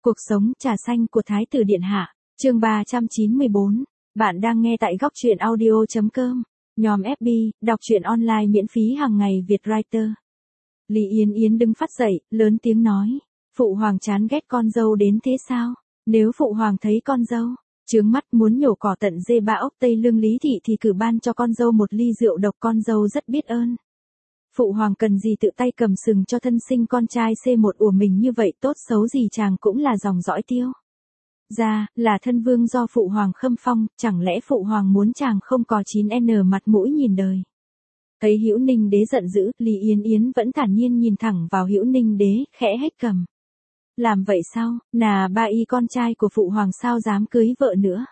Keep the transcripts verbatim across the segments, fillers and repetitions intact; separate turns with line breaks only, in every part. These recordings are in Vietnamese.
Cuộc sống trà xanh của Thái tử Điện Hạ, chương ba trăm chín mươi bốn. Bạn đang nghe tại góc truyện audio chấm com. Nhóm ép bê, đọc truyện online miễn phí hàng ngày Việt Writer. Lý Yến Yến đứng phát dậy, lớn tiếng nói. Phụ hoàng chán ghét con dâu đến thế sao? Nếu phụ hoàng thấy con dâu, trướng mắt muốn nhổ cỏ tận dê ba ốc Tây Lương Lý Thị thì cử ban cho con dâu một ly rượu độc, con dâu rất biết ơn. Phụ hoàng cần gì tự tay cầm sừng cho thân sinh con trai xê một của mình như vậy, tốt xấu gì chàng cũng là dòng dõi Tiêu gia, là thân vương do phụ hoàng khâm phong, chẳng lẽ phụ hoàng muốn chàng không có chín n mặt mũi nhìn đời. Thấy Hữu Ninh Đế giận dữ, Lý Yến Yến vẫn thản nhiên nhìn thẳng vào Hữu Ninh Đế, khẽ hét cầm. Làm vậy sao, nà ba y con trai của phụ hoàng sao dám cưới vợ nữa.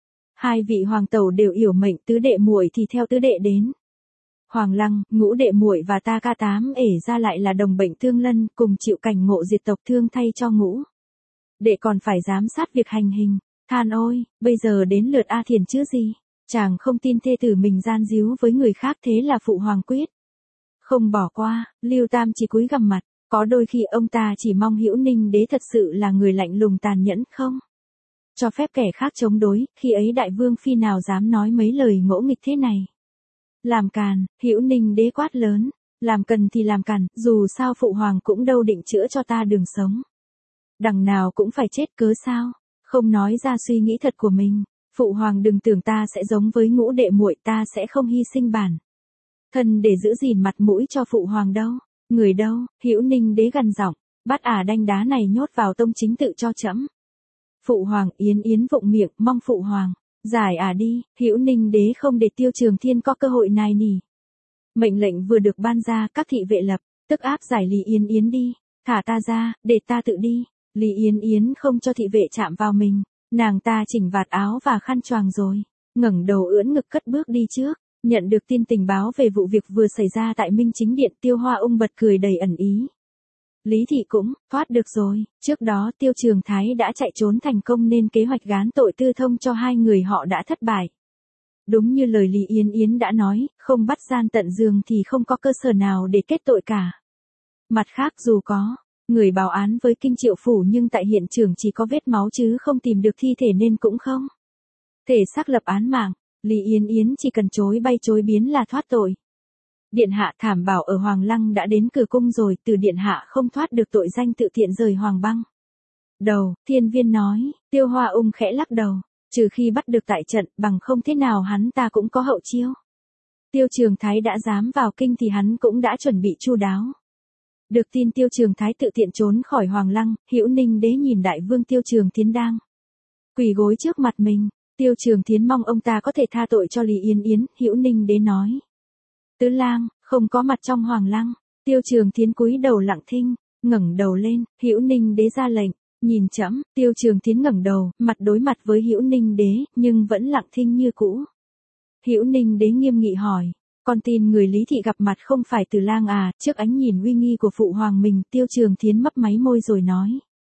Hai vị hoàng tẩu đều yểu mệnh, tứ đệ muội thì theo tứ đệ đến. Hoàng Lăng, ngũ đệ muội và ta ca tám ể ra lại là đồng bệnh tương lân, cùng chịu cảnh ngộ diệt tộc, thương thay cho ngũ đệ còn phải giám sát việc hành hình. Than ôi, bây giờ đến lượt A Thiền chứ gì. Chàng không tin thê tử mình gian díu với người khác, thế là phụ hoàng quyết không bỏ qua. Lưu Tam chỉ cúi gằm mặt, có đôi khi ông ta chỉ mong Hữu Ninh Đế thật sự là người lạnh lùng tàn nhẫn, không cho phép kẻ khác chống đối, khi ấy đại vương phi nào dám nói mấy lời ngỗ nghịch thế này. Làm càn, Hữu Ninh Đế quát lớn, làm cần thì làm càn, dù sao phụ hoàng cũng đâu định chữa cho ta đường sống. Đằng nào cũng phải chết cớ sao, không nói ra suy nghĩ thật của mình. Phụ hoàng đừng tưởng ta sẽ giống với ngũ đệ muội, ta sẽ không hy sinh bản thân để giữ gìn mặt mũi cho phụ hoàng đâu. Người đâu? Hữu Ninh Đế gằn giọng, bắt ả đanh đá này nhốt vào tông chính tự cho trẫm. Phụ hoàng. Yến Yến vụng miệng, mong phụ hoàng giải ả đi. Hữu Ninh Đế không để Tiêu Trường Thiên có cơ hội nài nỉ. Mệnh lệnh vừa được ban ra, các thị vệ lập tức áp giải Lý Yến Yến đi. Thả ta ra, để ta tự đi. Lý Yến Yến không cho thị vệ chạm vào mình. Nàng ta chỉnh vạt áo và khăn choàng rồi, ngẩng đầu ưỡn ngực cất bước đi trước. Nhận được tin tình báo về vụ việc vừa xảy ra tại Minh Chính Điện, Tiêu Hoa Ung bật cười đầy ẩn ý. Lý Thị cũng thoát được rồi. Trước đó Tiêu Trường Thái đã chạy trốn thành công nên kế hoạch gán tội Tư Thông cho hai người họ đã thất bại. Đúng như lời Lý Yến Yến đã nói, không bắt gian tận giường thì không có cơ sở nào để kết tội cả. Mặt khác, dù có người báo án với Kinh Triệu Phủ nhưng tại hiện trường chỉ có vết máu chứ không tìm được thi thể nên cũng không thể xác lập án mạng. Lý Yến Yến chỉ cần chối bay chối biến là thoát tội. Điện hạ, thảm bảo ở Hoàng Lăng đã đến cửa cung rồi, từ điện hạ không thoát được tội danh tự tiện rời Hoàng Băng. Đầu, Thiên Viên nói. Tiêu Hoa Ung khẽ lắc đầu, trừ khi bắt được tại trận, bằng không thế nào hắn ta cũng có hậu chiêu. Tiêu Trường Thái đã dám vào kinh thì hắn cũng đã chuẩn bị chu đáo. Được tin Tiêu Trường Thái tự tiện trốn khỏi Hoàng Lăng, Hữu Ninh Đế nhìn đại vương Tiêu Trường Thiến đang quỳ gối trước mặt mình. Tiêu Trường Thiến mong ông ta có thể tha tội cho Lý Yến Yến. Hữu Ninh Đế nói. Tứ lang không có mặt trong Hoàng Lăng. Tiêu Trường Thiến cúi đầu lặng thinh, ngẩng đầu lên. Hữu Ninh Đế ra lệnh, nhìn trẫm. Tiêu Trường Thiến ngẩng đầu, mặt đối mặt với Hữu Ninh Đế, nhưng vẫn lặng thinh như cũ. Hữu Ninh Đế nghiêm nghị hỏi. Con tin người Lý Thị gặp mặt không phải Từ lang à? Trước ánh nhìn uy nghi của phụ hoàng mình, Tiêu Trường Thiến mấp máy môi rồi nói.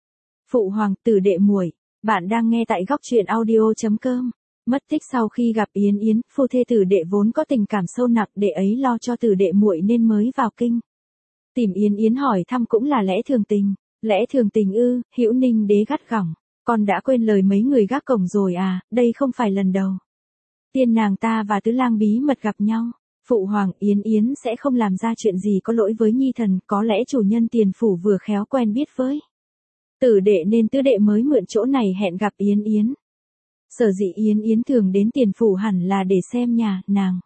Phụ hoàng, Tử đệ muội, bạn đang nghe tại góc truyện audio chấm com. Mất tích sau khi gặp Yến Yến, phu thê Tử đệ vốn có tình cảm sâu nặng, đệ ấy lo cho Tử đệ muội nên mới vào kinh tìm Yến Yến hỏi thăm cũng là lẽ thường tình. Lẽ thường tình ư? Hữu Ninh Đế gắt gỏng. Con đã quên lời mấy người gác cổng rồi à? Đây không phải lần đầu tiên nàng ta và Tứ lang bí mật gặp nhau. Phụ hoàng, Yến Yến sẽ không làm ra chuyện gì có lỗi với nhi thần, có lẽ chủ nhân Tiền Phủ vừa khéo quen biết với Tử đệ nên tứ đệ mới mượn chỗ này hẹn gặp Yến Yến. Sở dĩ Yến Yến thường đến Tiền Phủ hẳn là để xem nhà, nàng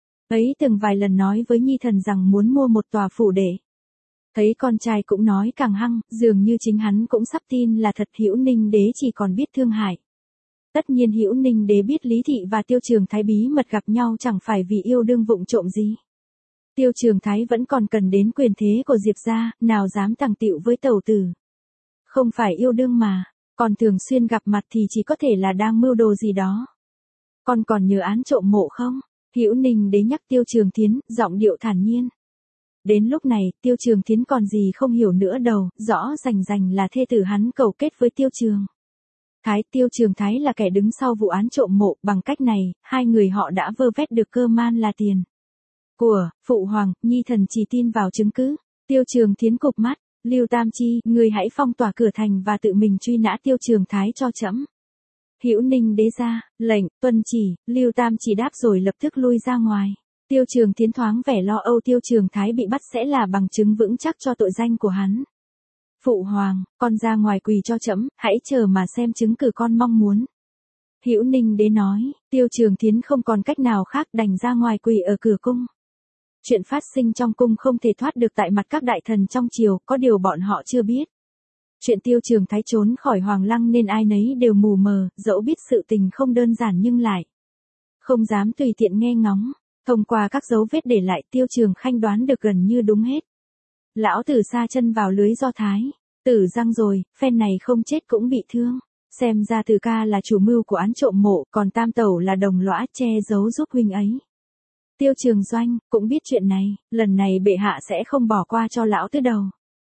ấy từng vài lần nói với nhi thần rằng muốn mua một tòa phủ để. Thấy con trai cũng nói càng hăng, dường như chính hắn cũng sắp tin là thật. Hữu Ninh Đế chỉ còn biết thương hại. Tất nhiên Hữu Ninh Đế biết Lý Thị và Tiêu Trường Thái bí mật gặp nhau chẳng phải vì yêu đương vụng trộm gì. Tiêu Trường Thái vẫn còn cần đến quyền thế của Diệp gia, nào dám tằng tịu với tẩu tử. Không phải yêu đương mà, còn thường xuyên gặp mặt thì chỉ có thể là đang mưu đồ gì đó. Con còn nhớ án trộm mộ không? Hữu Ninh Đế nhắc Tiêu Trường Thiến, giọng điệu thản nhiên. Đến lúc này, Tiêu Trường Thiến còn gì không hiểu nữa đâu, rõ rành rành là thê tử hắn cầu kết với Tiêu Trường Thái. Tiêu Trường Thái là kẻ đứng sau vụ án trộm mộ, bằng cách này, hai người họ đã vơ vét được cơ man là tiền của phụ hoàng. Nhi thần chỉ tin vào chứng cứ. Tiêu Trường Thiến cụp mắt, Lưu Tam Chi, người hãy phong tỏa cửa thành và tự mình truy nã Tiêu Trường Thái cho trẫm. Hữu Ninh đế ra, lệnh, tuân chỉ, Lưu Tam Chỉ đáp rồi lập tức lui ra ngoài. Tiêu Trường Thiến thoáng vẻ lo âu Tiêu Trường Thái bị bắt sẽ là bằng chứng vững chắc cho tội danh của hắn. Phụ hoàng, con ra ngoài quỳ cho trẫm, hãy chờ mà xem chứng cử con mong muốn. Hữu Ninh đế nói, Tiêu Trường Thiến không còn cách nào khác đành ra ngoài quỳ ở cửa cung. Chuyện phát sinh trong cung không thể thoát được tại mặt các đại thần trong triều, có điều bọn họ chưa biết. Chuyện Tiêu Trường Thái trốn khỏi Hoàng Lăng nên ai nấy đều mù mờ, dẫu biết sự tình không đơn giản nhưng lại không dám tùy tiện nghe ngóng. Thông qua các dấu vết để lại, Tiêu Trường Khanh đoán được gần như đúng hết. Lão tử sa chân vào lưới do Thái tử răng rồi, phen này không chết cũng bị thương. Xem ra Từ ca là chủ mưu của án trộm mộ, còn Tam tẩu là đồng lõa che giấu giúp huynh ấy. Tiêu Trường Doanh cũng biết chuyện này, lần này bệ hạ sẽ không bỏ qua cho lão tứ đầu.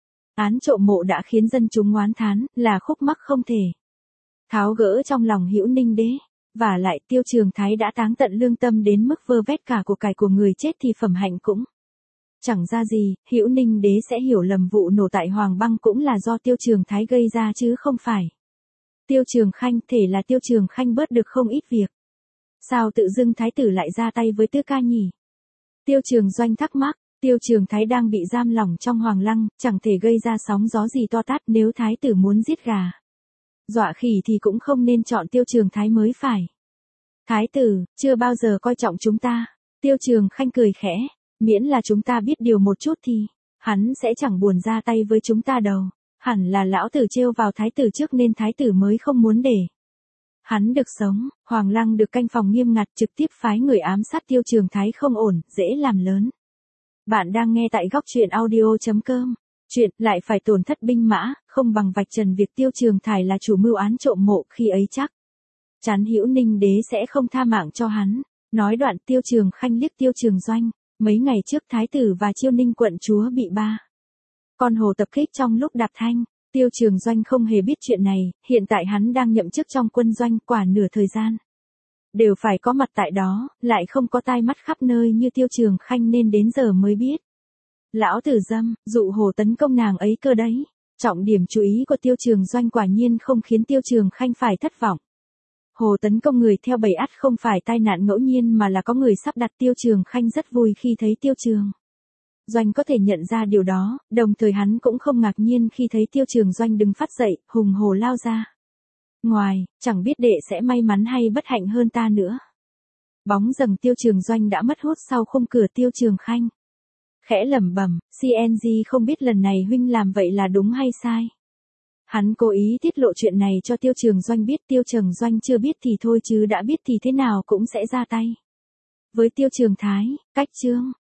Án trộm mộ đã khiến dân chúng oán thán, là khúc mắc không thể tháo gỡ trong lòng Hữu Ninh đế. Và lại Tiêu Trường Thái đã táng tận lương tâm đến mức vơ vét cả của cải của người chết thì phẩm hạnh cũng chẳng ra gì. Hữu Ninh đế sẽ hiểu lầm vụ nổ tại Hoàng Băng cũng là do Tiêu Trường Thái gây ra chứ không phải Tiêu Trường Khanh. Thể là Tiêu Trường Khanh bớt được không ít việc. Sao tự dưng thái tử lại ra tay với Tứ ca nhỉ? Tiêu Trường Doanh thắc mắc. Tiêu Trường Thái đang bị giam lỏng trong Hoàng Lăng, chẳng thể gây ra sóng gió gì to tát. Nếu thái tử muốn giết gà dọa khỉ thì cũng không nên chọn Tiêu Trường Thái mới phải. Thái tử chưa bao giờ coi trọng chúng ta. Tiêu Trường Khanh cười khẽ, miễn là chúng ta biết điều một chút thì hắn sẽ chẳng buồn ra tay với chúng ta đâu. Hẳn là lão tử trêu vào thái tử trước nên thái tử mới không muốn để hắn được sống. Hoàng Lăng được canh phòng nghiêm ngặt, trực tiếp phái người ám sát Tiêu Trường Thái không ổn, dễ làm lớn. Bạn đang nghe tại góc truyện audio chấm com. Chuyện lại phải tổn thất binh mã, không bằng vạch trần việc Tiêu Trường Thái là chủ mưu án trộm mộ, khi ấy chắc chắn Hữu Ninh đế sẽ không tha mạng cho hắn. Nói đoạn Tiêu Trường Khanh liếc Tiêu Trường Doanh. Mấy ngày trước thái tử và Chiêu Ninh quận chúa bị ba con hồ tập kích trong lúc đạp thanh. Tiêu Trường Doanh không hề biết chuyện này, hiện tại hắn đang nhậm chức trong quân doanh, quả nửa thời gian đều phải có mặt tại đó, lại không có tai mắt khắp nơi như Tiêu Trường Khanh nên đến giờ mới biết. Lão tử dâm, dụ hồ tấn công nàng ấy cơ đấy. Trọng điểm chú ý của Tiêu Trường Doanh quả nhiên không khiến Tiêu Trường Khanh phải thất vọng. Hồ tấn công người theo bầy ắt không phải tai nạn ngẫu nhiên mà là có người sắp đặt. Tiêu Trường Khanh rất vui khi thấy Tiêu Trường Doanh có thể nhận ra điều đó, đồng thời hắn cũng không ngạc nhiên khi thấy Tiêu Trường Doanh đứng phát dậy, hùng hổ lao ra ngoài, chẳng biết đệ sẽ may mắn hay bất hạnh hơn ta nữa. Bóng dần Tiêu Trường Doanh đã mất hút sau khung cửa. Tiêu Trường Khanh khẽ lẩm bẩm, xê en giê không biết lần này huynh làm vậy là đúng hay sai. Hắn cố ý tiết lộ chuyện này cho Tiêu Trường Doanh biết. Tiêu Trường Doanh chưa biết thì thôi chứ đã biết thì thế nào cũng sẽ ra tay với Tiêu Trường Thái. Cách chương